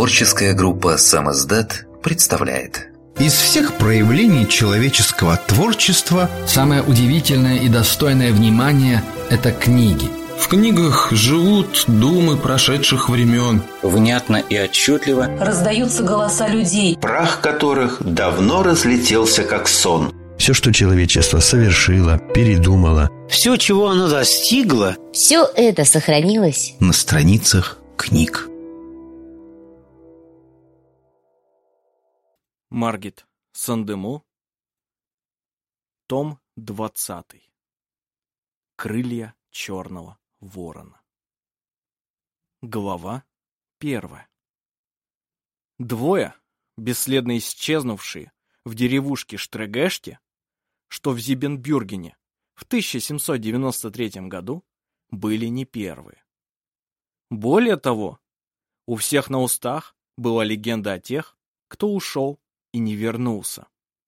Творческая группа «Самиздат» представляет. Из всех проявлений человеческого творчества самое удивительное и достойное внимания – это книги. В книгах живут думы прошедших времен. Внятно и отчетливо раздаются голоса людей, прах которых давно разлетелся как сон. Все, что человечество совершило, передумало, все, чего оно достигло, все это сохранилось на страницах книг. Маргит Сандему, том 20. Крылья черного ворона. Глава 1. Двое, бесследно исчезнувшие в деревушке Штрегеште, что в Зибенбюргене в 1793 году, были не первые. Более того, у всех на устах была легенда о тех, кто ушел и не вернулся.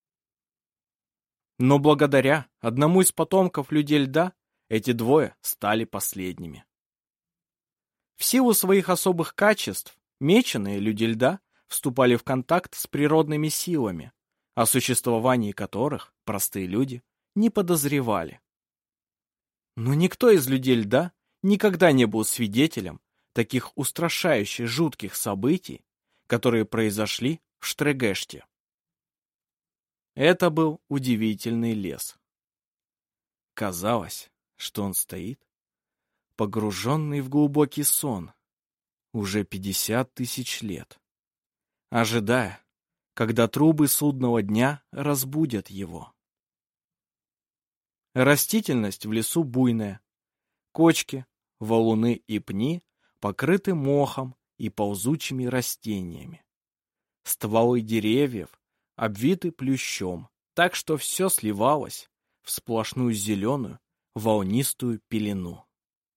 Но благодаря одному из потомков людей льда эти двое стали последними. В силу своих особых качеств меченые люди льда вступали в контакт с природными силами, о существовании которых простые люди не подозревали. Но никто из людей льда никогда не был свидетелем таких устрашающих жутких событий, которые произошли в Штрегеште. Это был удивительный лес. Казалось, что он стоит, погруженный в глубокий сон, уже 50 тысяч лет, ожидая, когда трубы судного дня разбудят его. Растительность в лесу буйная, кочки, валуны и пни покрыты мохом и ползучими растениями. Стволы деревьев обвиты плющом, так что все сливалось в сплошную зеленую, волнистую пелену.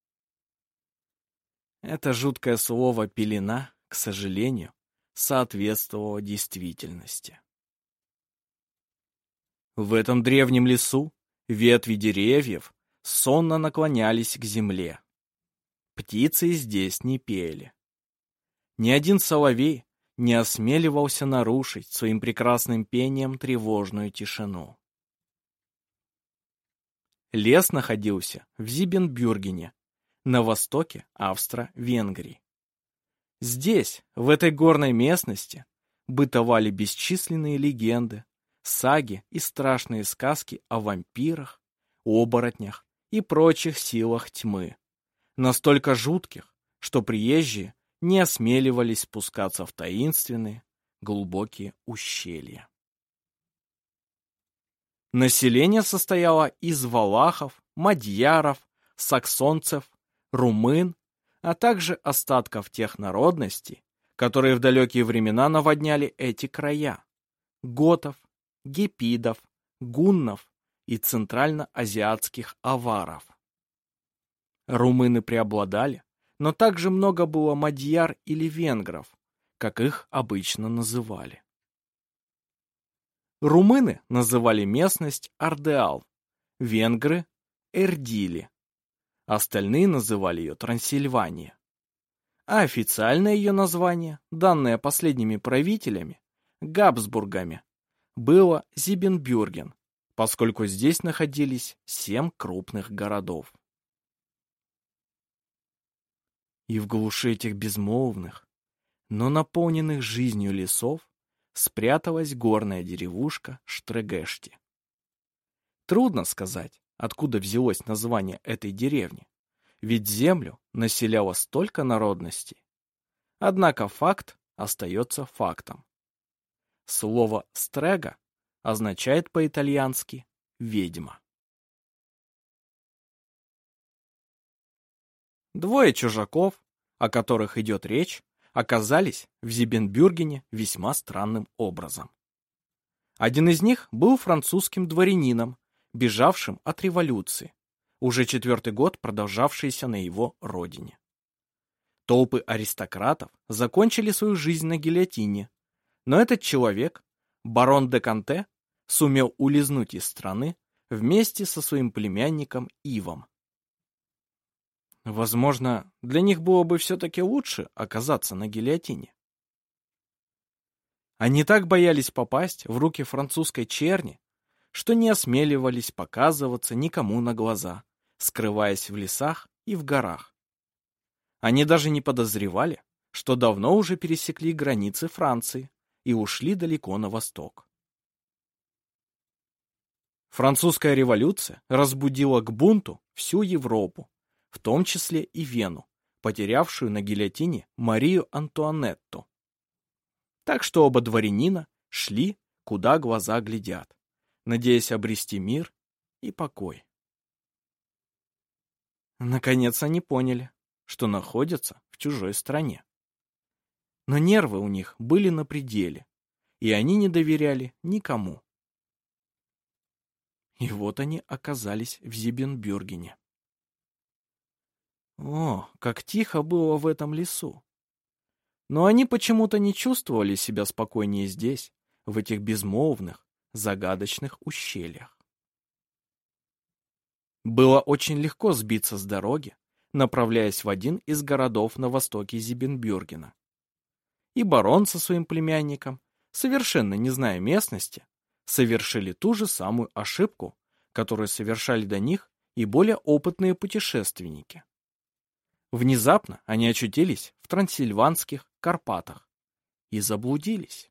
Это жуткое слово «пелена», к сожалению, соответствовало действительности. В этом древнем лесу ветви деревьев сонно наклонялись к земле. Птицы здесь не пели. Ни один соловей не осмеливался нарушить своим прекрасным пением тревожную тишину. Лес находился в Зибенбюргене, на востоке Австро-Венгрии. Здесь, в этой горной местности, бытовали бесчисленные легенды, саги и страшные сказки о вампирах, оборотнях и прочих силах тьмы, настолько жутких, что приезжие не осмеливались спускаться в таинственные, глубокие ущелья. Население состояло из валахов, мадьяров, саксонцев, румын, а также остатков тех народностей, которые в далекие времена наводняли эти края: готов, гепидов, гуннов и центральноазиатских аваров. Румыны преобладали, но также много было мадьяр или венгров, как их обычно называли. Румыны называли местность Ардеал, венгры – Эрдили, остальные называли ее Трансильвания. А официальное ее название, данное последними правителями, Габсбургами, было Зибенбюрген, поскольку здесь находились 7 крупных городов. И в глуши этих безмолвных, но наполненных жизнью лесов спряталась горная деревушка Штрегеште. Трудно сказать, откуда взялось название этой деревни, ведь землю населяло столько народностей. Однако факт остается фактом. Слово «стрега» означает по-итальянски «ведьма». Двое чужаков, о которых идет речь, оказались в Зибенбюргене весьма странным образом. Один из них был французским дворянином, бежавшим от революции, уже 4-й год продолжавшейся на его родине. Толпы аристократов закончили свою жизнь на гильотине, но этот человек, барон де Канте, сумел улизнуть из страны вместе со своим племянником Ивом. Возможно, для них было бы все-таки лучше оказаться на гильотине. Они так боялись попасть в руки французской черни, что не осмеливались показываться никому на глаза, скрываясь в лесах и в горах. Они даже не подозревали, что давно уже пересекли границы Франции и ушли далеко на восток. Французская революция разбудила к бунту всю Европу, в том числе и Вену, потерявшую на гильотине Марию Антуанетту. Так что оба дворянина шли, куда глаза глядят, надеясь обрести мир и покой. Наконец они поняли, что находятся в чужой стране. Но нервы у них были на пределе, и они не доверяли никому. И вот они оказались в Зибенбюргене. О, как тихо было в этом лесу! Но они почему-то не чувствовали себя спокойнее здесь, в этих безмолвных, загадочных ущельях. Было очень легко сбиться с дороги, направляясь в один из городов на востоке Зибенбюргена. И барон со своим племянником, совершенно не зная местности, совершили ту же самую ошибку, которую совершали до них и более опытные путешественники. Внезапно они очутились в Трансильванских Карпатах и заблудились.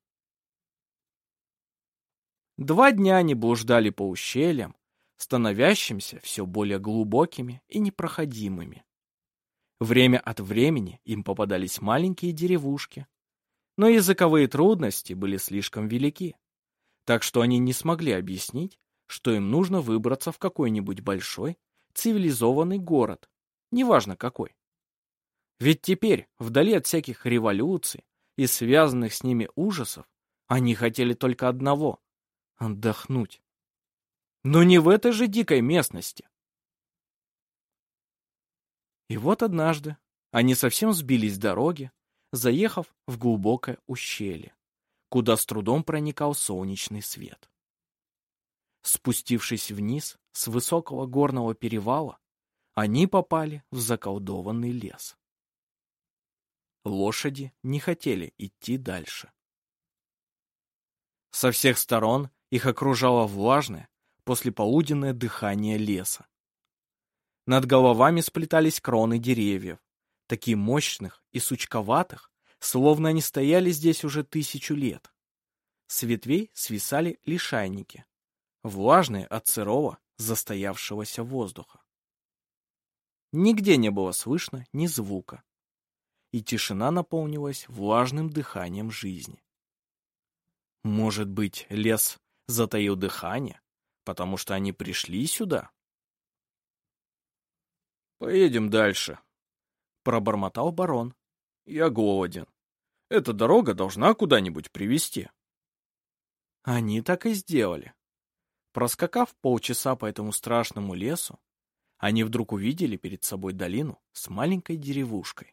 2 дня они блуждали по ущельям, становящимся все более глубокими и непроходимыми. Время от времени им попадались маленькие деревушки, но языковые трудности были слишком велики, так что они не смогли объяснить, что им нужно выбраться в какой-нибудь большой, цивилизованный город, неважно какой. Ведь теперь, вдали от всяких революций и связанных с ними ужасов, они хотели только одного — отдохнуть. Но не в этой же дикой местности. И вот однажды они совсем сбились с дороги, заехав в глубокое ущелье, куда с трудом проникал солнечный свет. Спустившись вниз с высокого горного перевала, они попали в заколдованный лес. Лошади не хотели идти дальше. Со всех сторон их окружало влажное, послеполуденное дыхание леса. Над головами сплетались кроны деревьев, таких мощных и сучковатых, словно они стояли здесь уже 1000 лет. С ветвей свисали лишайники, влажные от сырого, застоявшегося воздуха. Нигде не было слышно ни звука, и тишина наполнилась влажным дыханием жизни. Может быть, лес затаил дыхание, потому что они пришли сюда? «Поедем дальше», — пробормотал барон. «Я голоден. Эта дорога должна куда-нибудь привести». Они так и сделали. Проскакав полчаса по этому страшному лесу, они вдруг увидели перед собой долину с маленькой деревушкой.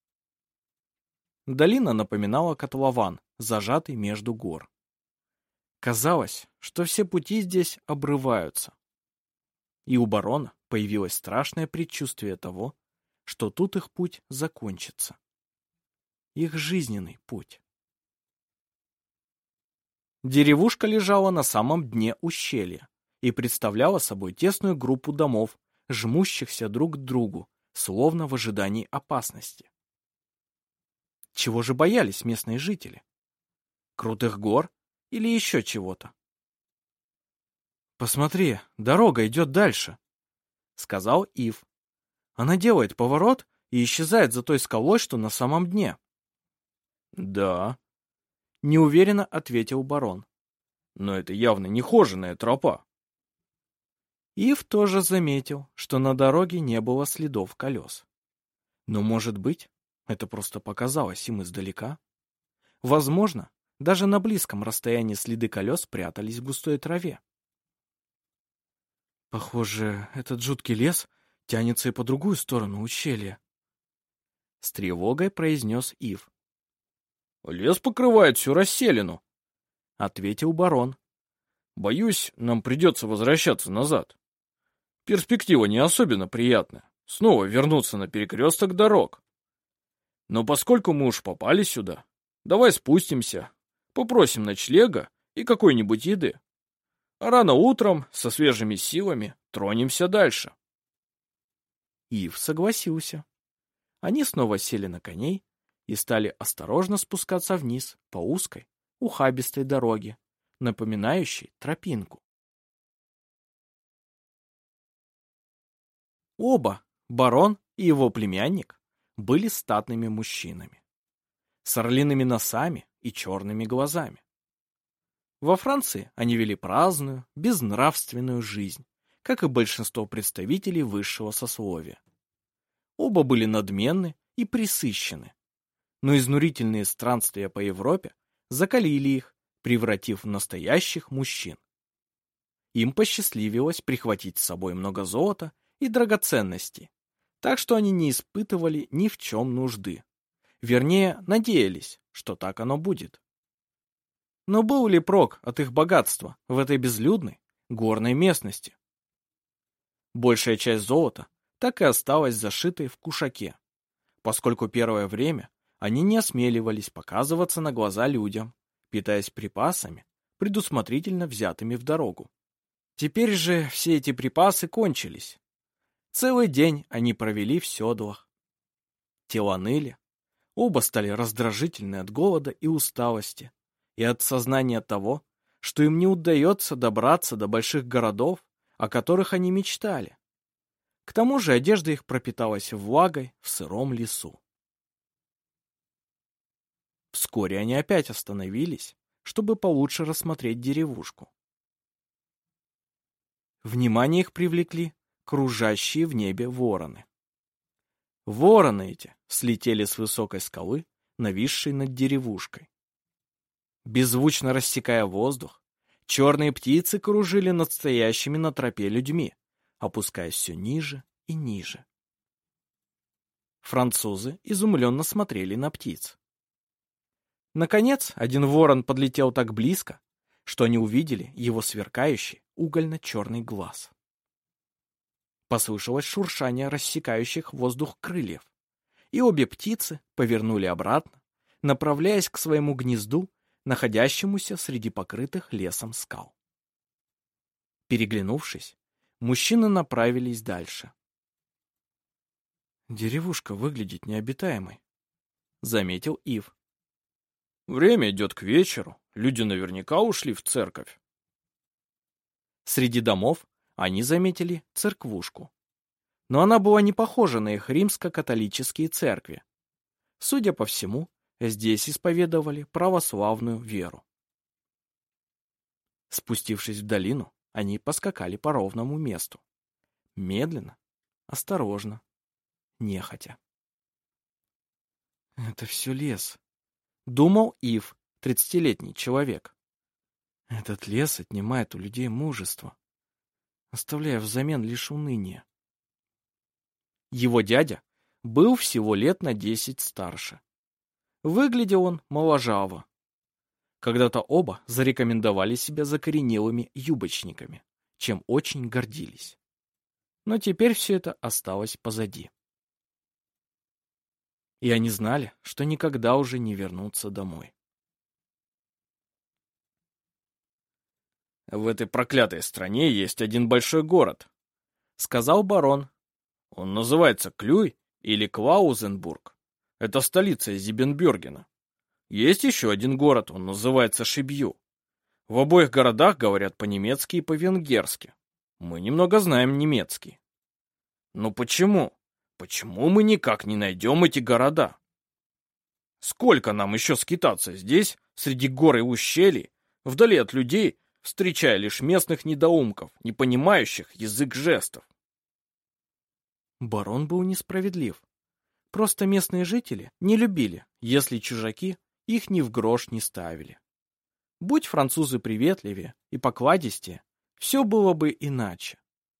Долина напоминала котлован, зажатый между гор. Казалось, что все пути здесь обрываются. И у барона появилось страшное предчувствие того, что тут их путь закончится. Их жизненный путь. Деревушка лежала на самом дне ущелья и представляла собой тесную группу домов, жмущихся друг к другу, словно в ожидании опасности. Чего же боялись местные жители? Крутых гор или еще чего-то? «Посмотри, дорога идет дальше», — сказал Ив. «Она делает поворот и исчезает за той скалой, что на самом дне». «Да», — неуверенно ответил барон. «Но это явно нехоженая тропа». Ив тоже заметил, что на дороге не было следов колес. Но, может быть, это просто показалось им издалека? Возможно, даже на близком расстоянии следы колес прятались в густой траве. «Похоже, этот жуткий лес тянется и по другую сторону ущелья», — с тревогой произнес Ив. «Лес покрывает всю расселину», — ответил барон. «Боюсь, нам придется возвращаться назад. Перспектива не особенно приятная. Снова вернуться на перекресток дорог. Но поскольку мы уж попали сюда, давай спустимся, Попросим ночлега и какой-нибудь еды. А рано утром, со свежими силами, тронемся дальше. Ив согласился. Они снова сели на коней и стали осторожно спускаться вниз по узкой, ухабистой дороге, напоминающей тропинку. Оба, барон и его племянник, были статными мужчинами, с орлиными носами и черными глазами. Во Франции они вели праздную, безнравственную жизнь, как и большинство представителей высшего сословия. Оба были надменны и пресыщены, но изнурительные странствия по Европе закалили их, превратив в настоящих мужчин. Им посчастливилось прихватить с собой много золота и драгоценностей, так что они не испытывали ни в чем нужды. Вернее, надеялись, что так оно будет. Но был ли прок от их богатства в этой безлюдной, горной местности? Большая часть золота так и осталась зашитой в кушаке, поскольку первое время они не осмеливались показываться на глаза людям, питаясь припасами, предусмотрительно взятыми в дорогу. Теперь же все эти припасы кончились. Целый день они провели в седлах. Тела ныли, оба стали раздражительны от голода и усталости, и от сознания того, что им не удается добраться до больших городов, о которых они мечтали. К тому же одежда их пропиталась влагой в сыром лесу. Вскоре они опять остановились, чтобы получше рассмотреть деревушку. Внимание их привлекли кружащие в небе вороны. Вороны эти слетели с высокой скалы, нависшей над деревушкой. Беззвучно рассекая воздух, черные птицы кружили над стоящими на тропе людьми, опускаясь все ниже и ниже. Французы изумленно смотрели на птиц. Наконец, один ворон подлетел так близко, что они увидели его сверкающий угольно-черный глаз. Послышалось шуршание рассекающих воздух крыльев, и обе птицы повернули обратно, направляясь к своему гнезду, находящемуся среди покрытых лесом скал. Переглянувшись, мужчины направились дальше. «Деревушка выглядит необитаемой», — заметил Ив. «Время идет к вечеру, люди наверняка ушли в церковь». Среди домов они заметили церквушку, но она была не похожа на их римско-католические церкви. Судя по всему, здесь исповедовали православную веру. Спустившись в долину, они поскакали по ровному месту. Медленно, осторожно, нехотя. «Это все лес», — думал Ив, 30-летний человек. «Этот лес отнимает у людей мужество, оставляя взамен лишь уныние». Его дядя был всего лет на 10 старше. Выглядел он моложаво. Когда-то оба зарекомендовали себя закоренелыми юбочниками, чем очень гордились. Но теперь все это осталось позади. И они знали, что никогда уже не вернутся домой. «В этой проклятой стране есть один большой город», — сказал барон. «Он называется Клюй или Клаузенбург. Это столица Зибенбюргена. Есть еще один город, он называется Шибью. В обоих городах говорят по-немецки и по-венгерски. Мы немного знаем немецкий. Но почему? Почему мы никак не найдем эти города? Сколько нам еще скитаться здесь, среди гор и ущелий, вдали от людей, встречая лишь местных недоумков, не понимающих язык жестов?» Барон был несправедлив. Просто местные жители не любили, если чужаки их ни в грош не ставили. Будь французы приветливее и покладистее, все было бы иначе.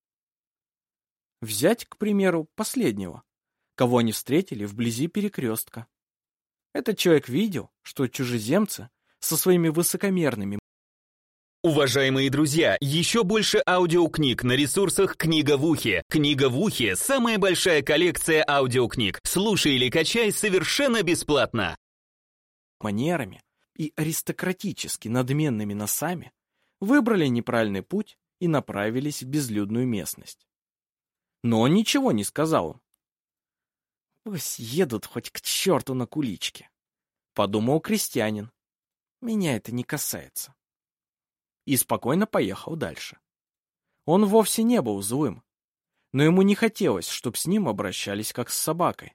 Взять, к примеру, последнего, кого они встретили вблизи перекрестка. Этот человек видел, что чужеземцы со своими высокомерными. Уважаемые друзья, еще больше аудиокниг на ресурсах «Книга в ухе». «Книга в ухе» — самая большая коллекция аудиокниг. Слушай или качай совершенно бесплатно. Манерами и аристократически надменными носами выбрали неправильный путь и направились в безлюдную местность. Но он ничего не сказал им. «Пусть едут хоть к черту на куличке», — подумал крестьянин. «Меня это не касается». И спокойно поехал дальше. Он вовсе не был злым, но ему не хотелось, чтобы с ним обращались как с собакой.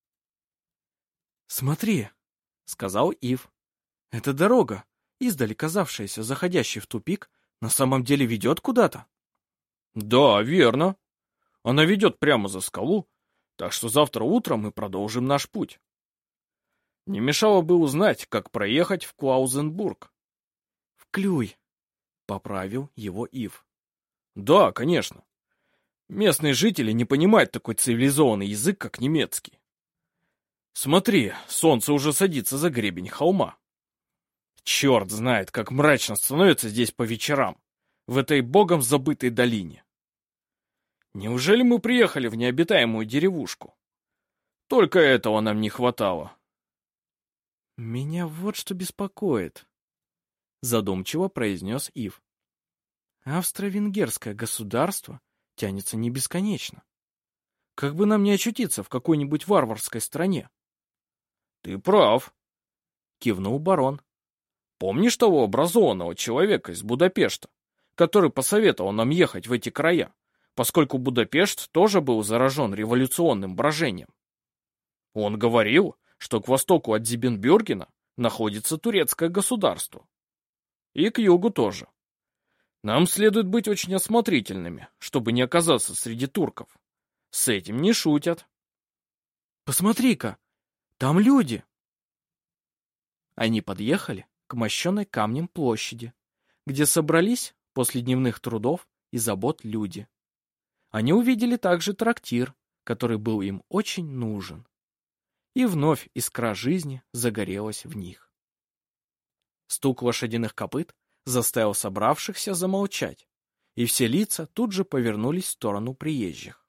«Смотри», — сказал Ив, — «эта дорога, издали казавшаяся заходящей в тупик, на самом деле ведет куда-то». «Да, верно. Она ведет прямо за скалу, так что завтра утром мы продолжим наш путь. Не мешало бы узнать, как проехать в Клаузенбург». «В Клюй», — поправил его Ив. «Да, конечно. Местные жители не понимают такой цивилизованный язык, как немецкий. Смотри, солнце уже садится за гребень холма. Черт знает, как мрачно становится здесь по вечерам, в этой богом забытой долине. Неужели мы приехали в необитаемую деревушку? Только этого нам не хватало». «Меня вот что беспокоит», — задумчиво произнес Ив. «Австро-венгерское государство тянется не бесконечно. Как бы нам не очутиться в какой-нибудь варварской стране?» «Ты прав», — кивнул барон. «Помнишь того образованного человека из Будапешта, который посоветовал нам ехать в эти края, поскольку Будапешт тоже был заражен революционным брожением? Он говорил, что к востоку от Зибенбюргена находится турецкое государство. И к югу тоже. Нам следует быть очень осмотрительными, чтобы не оказаться среди турков. С этим не шутят». «Посмотри-ка, там люди!» Они подъехали к мощенной камнем площади, где собрались после дневных трудов и забот люди. Они увидели также трактир, который был им очень нужен. И вновь искра жизни загорелась в них. Стук лошадиных копыт заставил собравшихся замолчать, и все лица тут же повернулись в сторону приезжих.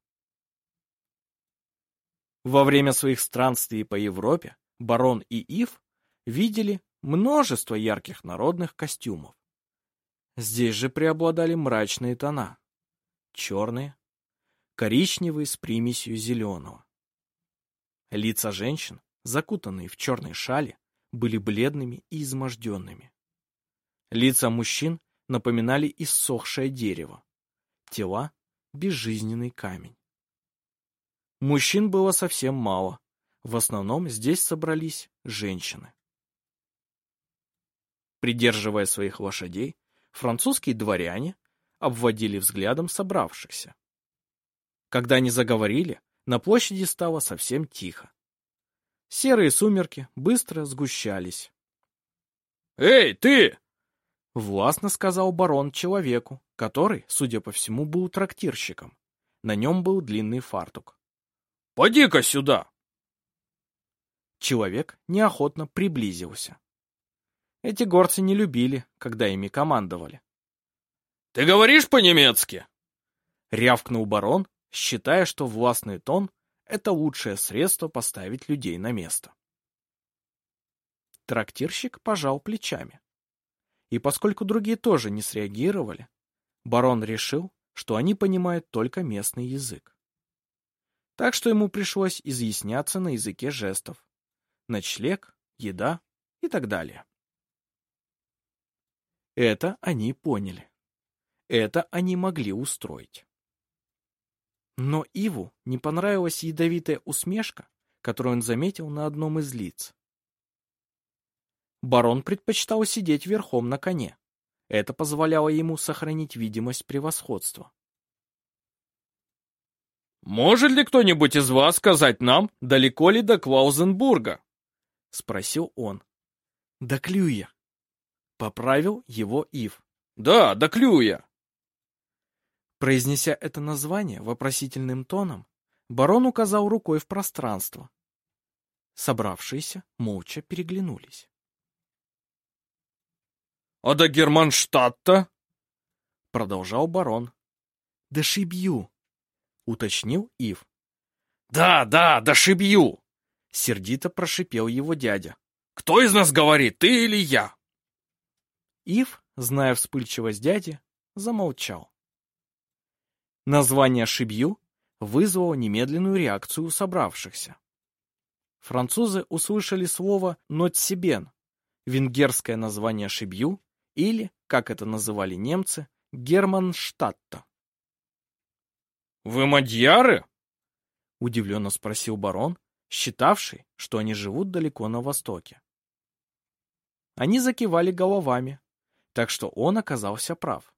Во время своих странствий по Европе барон и Ив видели множество ярких народных костюмов. Здесь же преобладали мрачные тона: черные, коричневые с примесью зеленого. Лица женщин, закутанные в черные шали, были бледными и изможденными. Лица мужчин напоминали иссохшее дерево, тела — безжизненный камень. Мужчин было совсем мало, в основном здесь собрались женщины. Придерживая своих лошадей, французские дворяне обводили взглядом собравшихся. Когда они заговорили, на площади стало совсем тихо. Серые сумерки быстро сгущались. «Эй, ты!» — властно сказал барон человеку, который, судя по всему, был трактирщиком. На нем был длинный фартук. «Поди-ка сюда!» Человек неохотно приблизился. Эти горцы не любили, когда ими командовали. «Ты говоришь по-немецки?» — рявкнул барон, считая, что властный тон — это лучшее средство поставить людей на место. Трактирщик пожал плечами. И поскольку другие тоже не среагировали, барон решил, что они понимают только местный язык. Так что ему пришлось изъясняться на языке жестов: ночлег, еда и так далее. Это они поняли. Это они могли устроить. Но Иву не понравилась ядовитая усмешка, которую он заметил на одном из лиц. Барон предпочитал сидеть верхом на коне. Это позволяло ему сохранить видимость превосходства. «Может ли кто-нибудь из вас сказать нам, далеко ли до Клаузенбурга?» — спросил он. «До Клюя», — поправил его Ив. «Да, до Клюя». Произнеся это название вопросительным тоном, барон указал рукой в пространство. Собравшиеся молча переглянулись. «А до Германштадта?» — продолжал барон. «До Шибью», — уточнил Ив. «Да, до Шибью!» — сердито прошипел его дядя. Кто из нас говорит, ты или я?» Ив, зная вспыльчивость дяди, замолчал. Название Шибью вызвало немедленную реакцию у собравшихся. Французы услышали слово «нотсибен», венгерское название Шибью, или, как это называли немцы, Германштадта. «Вы мадьяры?» — удивленно спросил барон, считавший, что они живут далеко на востоке. Они закивали головами, так что он оказался прав.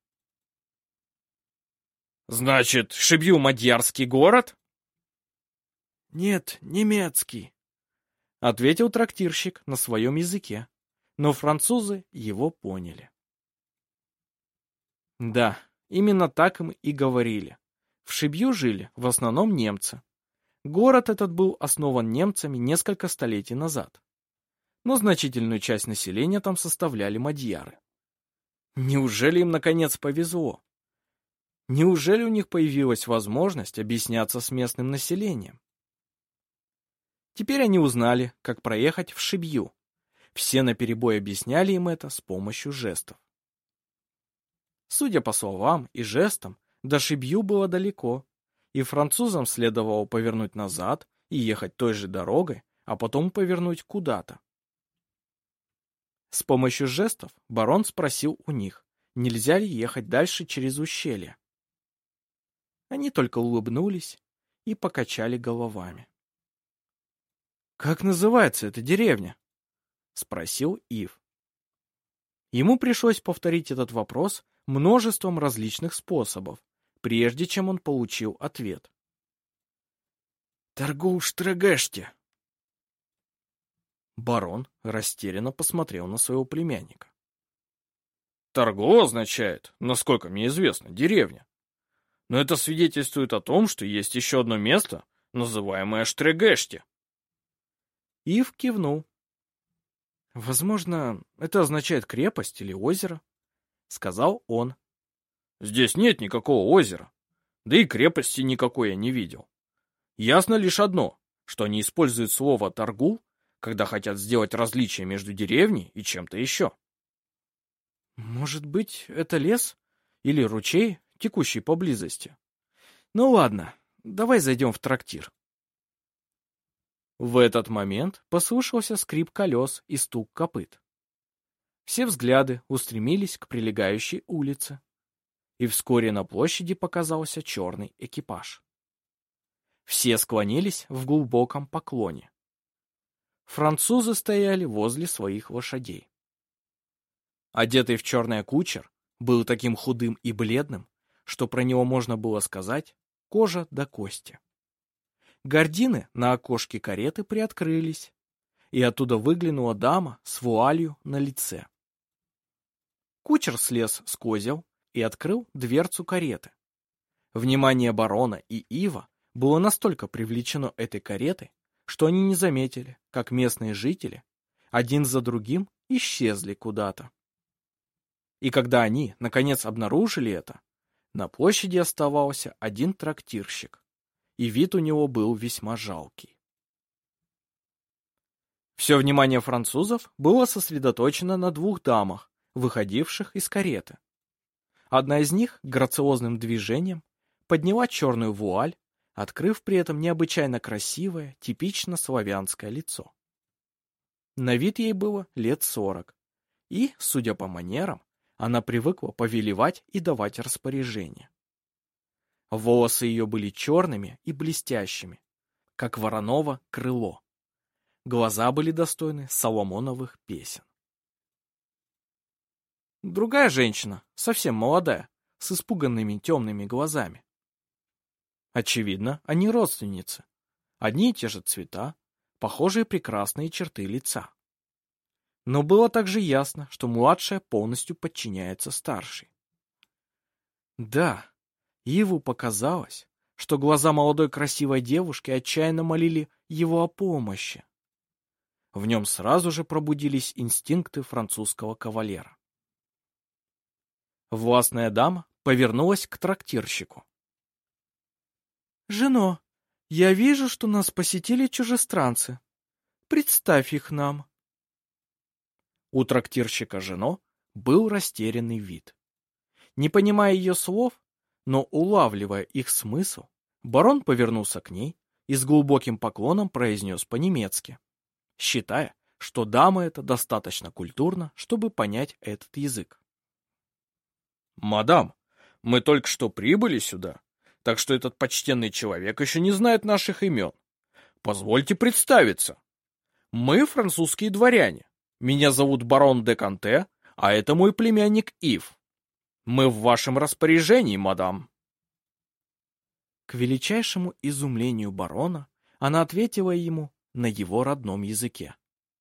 «Значит, Шибью мадьярский город?» «Нет, немецкий», — ответил трактирщик на своем языке, но французы его поняли. Да, именно так им и говорили. В Шибью жили в основном немцы. Город этот был основан немцами несколько столетий назад. Но значительную часть населения там составляли мадьяры. Неужели им наконец повезло? Неужели у них появилась возможность объясняться с местным населением? Теперь они узнали, как проехать в Шибью. Все наперебой объясняли им это с помощью жестов. Судя по словам и жестам, до Шибью было далеко, и французам следовало повернуть назад и ехать той же дорогой, а потом повернуть куда-то. С помощью жестов барон спросил у них, нельзя ли ехать дальше через ущелье. Они только улыбнулись и покачали головами. «Как называется эта деревня?» — спросил Ив. Ему пришлось повторить этот вопрос множеством различных способов, прежде чем он получил ответ. «Торгоу-Штрегеште». Барон растерянно посмотрел на своего племянника. «Торго означает, насколько мне известно, деревня. Но это свидетельствует о том, что есть еще одно место, называемое Штрегеште». Ив кивнул. «Возможно, это означает крепость или озеро», — сказал он. «Здесь нет никакого озера, да и крепости никакой я не видел. Ясно лишь одно, что они используют слово «торгул», когда хотят сделать различие между деревней и чем-то еще». «Может быть, это лес или ручей, текущий поблизости? Ну ладно, давай зайдем в трактир». В этот момент послышался скрип колес и стук копыт. Все взгляды устремились к прилегающей улице, и вскоре на площади показался черный экипаж. Все склонились в глубоком поклоне. Французы стояли возле своих лошадей. Одетый в черное кучер был таким худым и бледным, что про него можно было сказать «кожа до кости». Гардины на окошке кареты приоткрылись, и оттуда выглянула дама с вуалью на лице. Кучер слез с козел и открыл дверцу кареты. Внимание барона и Ива было настолько привлечено этой каретой, что они не заметили, как местные жители один за другим исчезли куда-то. И когда они, наконец, обнаружили это, на площади оставался один трактирщик, и вид у него был весьма жалкий. Все внимание французов было сосредоточено на двух дамах, выходивших из кареты. Одна из них грациозным движением подняла черную вуаль, открыв при этом необычайно красивое, типично славянское лицо. На вид ей было лет 40, и, судя по манерам, она привыкла повелевать и давать распоряжения. Волосы ее были черными и блестящими, как вороново крыло. Глаза были достойны соломоновых песен. Другая женщина, совсем молодая, с испуганными темными глазами. Очевидно, они родственницы. Одни и те же цвета, похожие прекрасные черты лица. Но было также ясно, что младшая полностью подчиняется старшей. Да, Иву показалось, что глаза молодой красивой девушки отчаянно молили его о помощи. В нем сразу же пробудились инстинкты французского кавалера. Властная дама повернулась к трактирщику. «Жено, я вижу, что нас посетили чужестранцы. Представь их нам». У трактирщика Жено был растерянный вид. Не понимая ее слов, но улавливая их смысл, барон повернулся к ней и с глубоким поклоном произнес по-немецки, считая, что дама эта достаточно культурна, чтобы понять этот язык. «Мадам, мы только что прибыли сюда, так что этот почтенный человек еще не знает наших имен. Позвольте представиться. Мы французские дворяне. Меня зовут барон де Канте, а это мой племянник Ив. Мы в вашем распоряжении, мадам». К величайшему изумлению барона она ответила ему на его родном языке.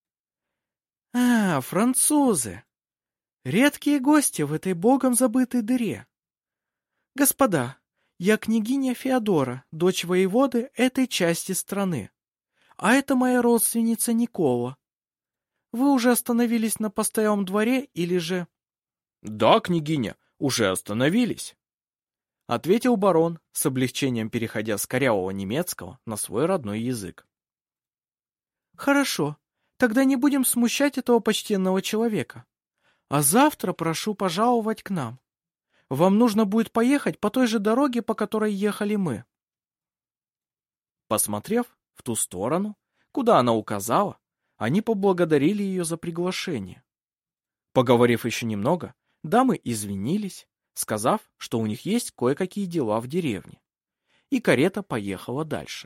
«А, французы! Редкие гости в этой богом забытой дыре. Господа, я княгиня Феодора, дочь воеводы этой части страны. А это моя родственница Никола. Вы уже остановились на постоялом дворе или же...» «Да, княгиня, уже остановились», — ответил барон, с облегчением переходя с корявого немецкого на свой родной язык. «Хорошо, тогда не будем смущать этого почтенного человека. А завтра прошу пожаловать к нам. Вам нужно будет поехать по той же дороге, по которой ехали мы». Посмотрев в ту сторону, куда она указала, они поблагодарили ее за приглашение. Поговорив еще немного, дамы извинились, сказав, что у них есть кое-какие дела в деревне, и карета поехала дальше.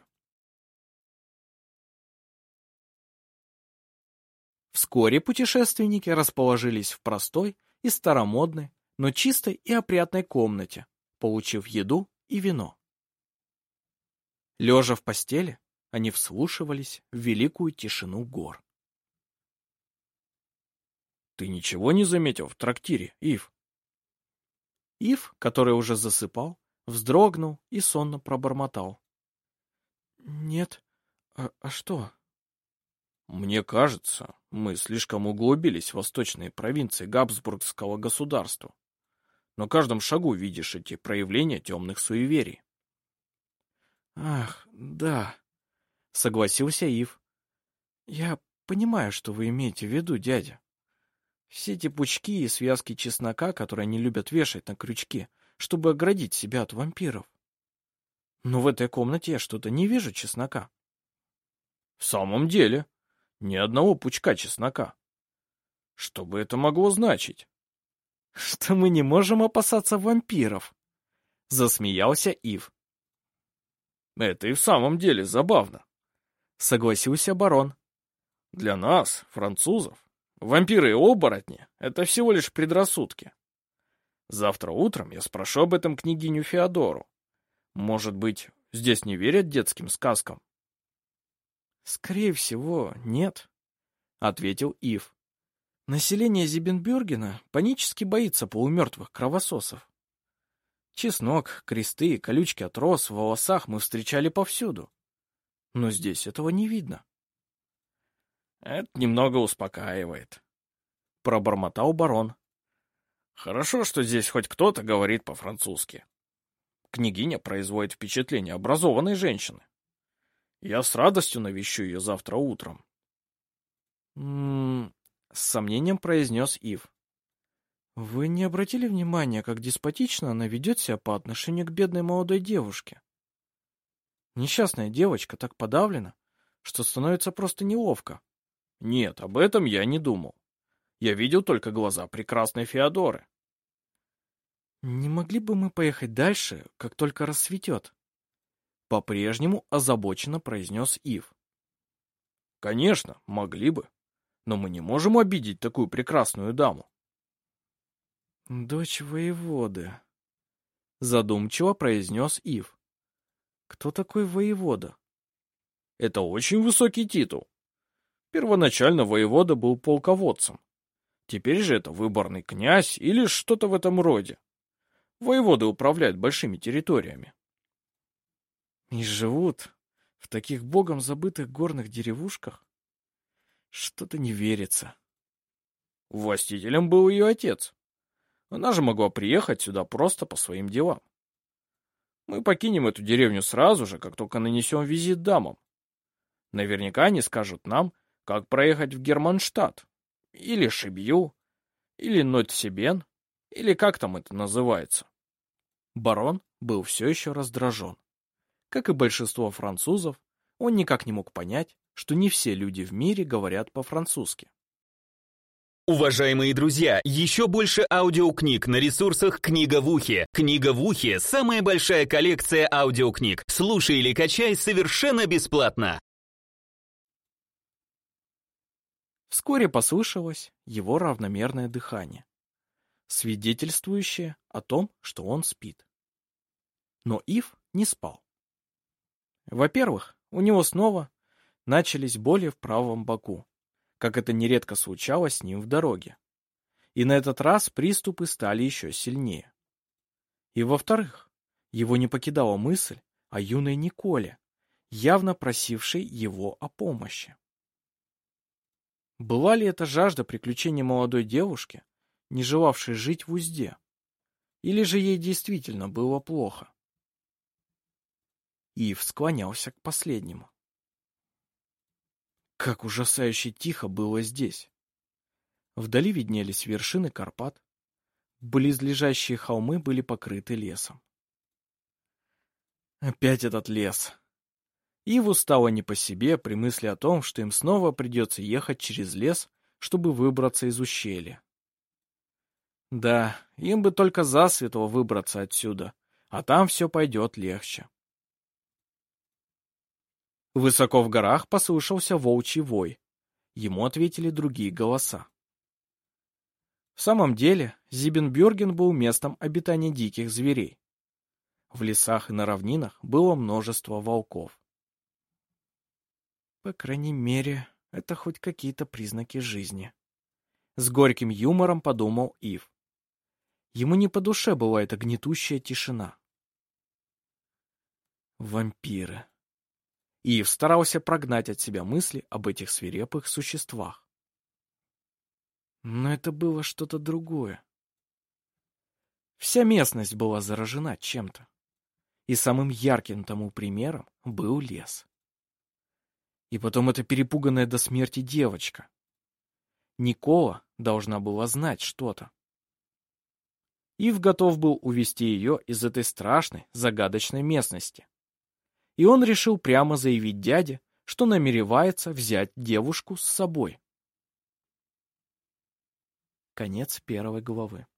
Вскоре путешественники расположились в простой и старомодной, но чистой и опрятной комнате, получив еду и вино. Лежа в постели, они вслушивались в великую тишину гор. «Ты ничего не заметил в трактире, Ив?» Ив, который уже засыпал, вздрогнул и сонно пробормотал. «Нет, а что?» «Мне кажется, мы слишком углубились в восточные провинции Габсбургского государства. На каждом шагу видишь эти проявления темных суеверий». «Ах, да», — согласился Ив. «Я понимаю, что вы имеете в виду, дядя. Все эти пучки и связки чеснока, которые они любят вешать на крючки, чтобы оградить себя от вампиров. Но в этой комнате я что-то не вижу чеснока». «В самом деле, ни одного пучка чеснока. Что бы это могло значить?» «Что мы не можем опасаться вампиров», — засмеялся Ив. «Это и в самом деле забавно», — согласился барон. «Для нас, французов, вампиры и оборотни — это всего лишь предрассудки. Завтра утром я спрошу об этом княгиню Феодору. Может быть, здесь не верят детским сказкам?» «Скорее всего, нет», — ответил Ив. «Население Зибенбюргена панически боится полумертвых кровососов. Чеснок, кресты, колючки от роз в волосах мы встречали повсюду. Но здесь этого не видно». «Это немного успокаивает», — пробормотал барон. «Хорошо, что здесь хоть кто-то говорит по-французски. Княгиня производит впечатление образованной женщины. Я с радостью навещу ее завтра утром». С сомнением произнес Ив. «Вы не обратили внимания, как деспотично она ведет себя по отношению к бедной молодой девушке? Несчастная девочка так подавлена, что становится просто неловко». «Нет, об этом я не думал. Я видел только глаза прекрасной Феодоры». «Не могли бы мы поехать дальше, как только рассветет?» По-прежнему озабоченно произнес Ив. «Конечно, могли бы. Но мы не можем обидеть такую прекрасную даму». «Дочь воеводы», — задумчиво произнес Ив. «Кто такой воевода?» «Это очень высокий титул. Первоначально воевода был полководцем. Теперь же это выборный князь или что-то в этом роде. Воеводы управляют большими территориями». «И живут в таких богом забытых горных деревушках? Что-то не верится». Властителем был ее отец. Она же могла приехать сюда просто по своим делам. Мы покинем эту деревню сразу же, как только нанесем визит дамам. Наверняка они скажут нам, как проехать в Германштадт. или шибью, или нотсебен, или как там это называется. Барон был все еще раздражен. Как и большинство французов, он никак не мог понять, что не все люди в мире говорят по-французски. Уважаемые друзья, еще больше аудиокниг на ресурсах «Книга в ухе». «Книга в ухе» — самая большая коллекция аудиокниг. Слушай или качай совершенно бесплатно. Вскоре послышалось его равномерное дыхание, свидетельствующее о том, что он спит. Но Ив не спал. Во-первых, у него снова начались боли в правом боку, как это нередко случалось с ним в дороге. И на этот раз приступы стали еще сильнее. И во-вторых, его не покидала мысль о юной Николе, явно просившей его о помощи. Была ли это жажда приключений молодой девушки, не желавшей жить в узде? Или же ей действительно было плохо? Ив склонялся к последнему. Как ужасающе тихо было здесь. Вдали виднелись вершины Карпат, близлежащие холмы были покрыты лесом. Опять этот лес. Иву стало не по себе при мысли о том, что им снова придется ехать через лес, чтобы выбраться из ущелья. Да, им бы только засветло выбраться отсюда, а там все пойдет легче. Высоко в горах послышался волчий вой. Ему ответили другие голоса. В самом деле, Зибенбюрген был местом обитания диких зверей. В лесах и на равнинах было множество волков. По крайней мере, это хоть какие-то признаки жизни. С горьким юмором подумал Ив. Ему не по душе была эта гнетущая тишина. Вампиры. Ив старался прогнать от себя мысли об этих свирепых существах. Но это было что-то другое. Вся местность была заражена чем-то. И самым ярким тому примером был лес. И потом эта перепуганная до смерти девочка. Никола должна была знать что-то. Ив готов был увести ее из этой страшной, загадочной местности. И он решил прямо заявить дяде, что намеревается взять девушку с собой. Конец 1 главы.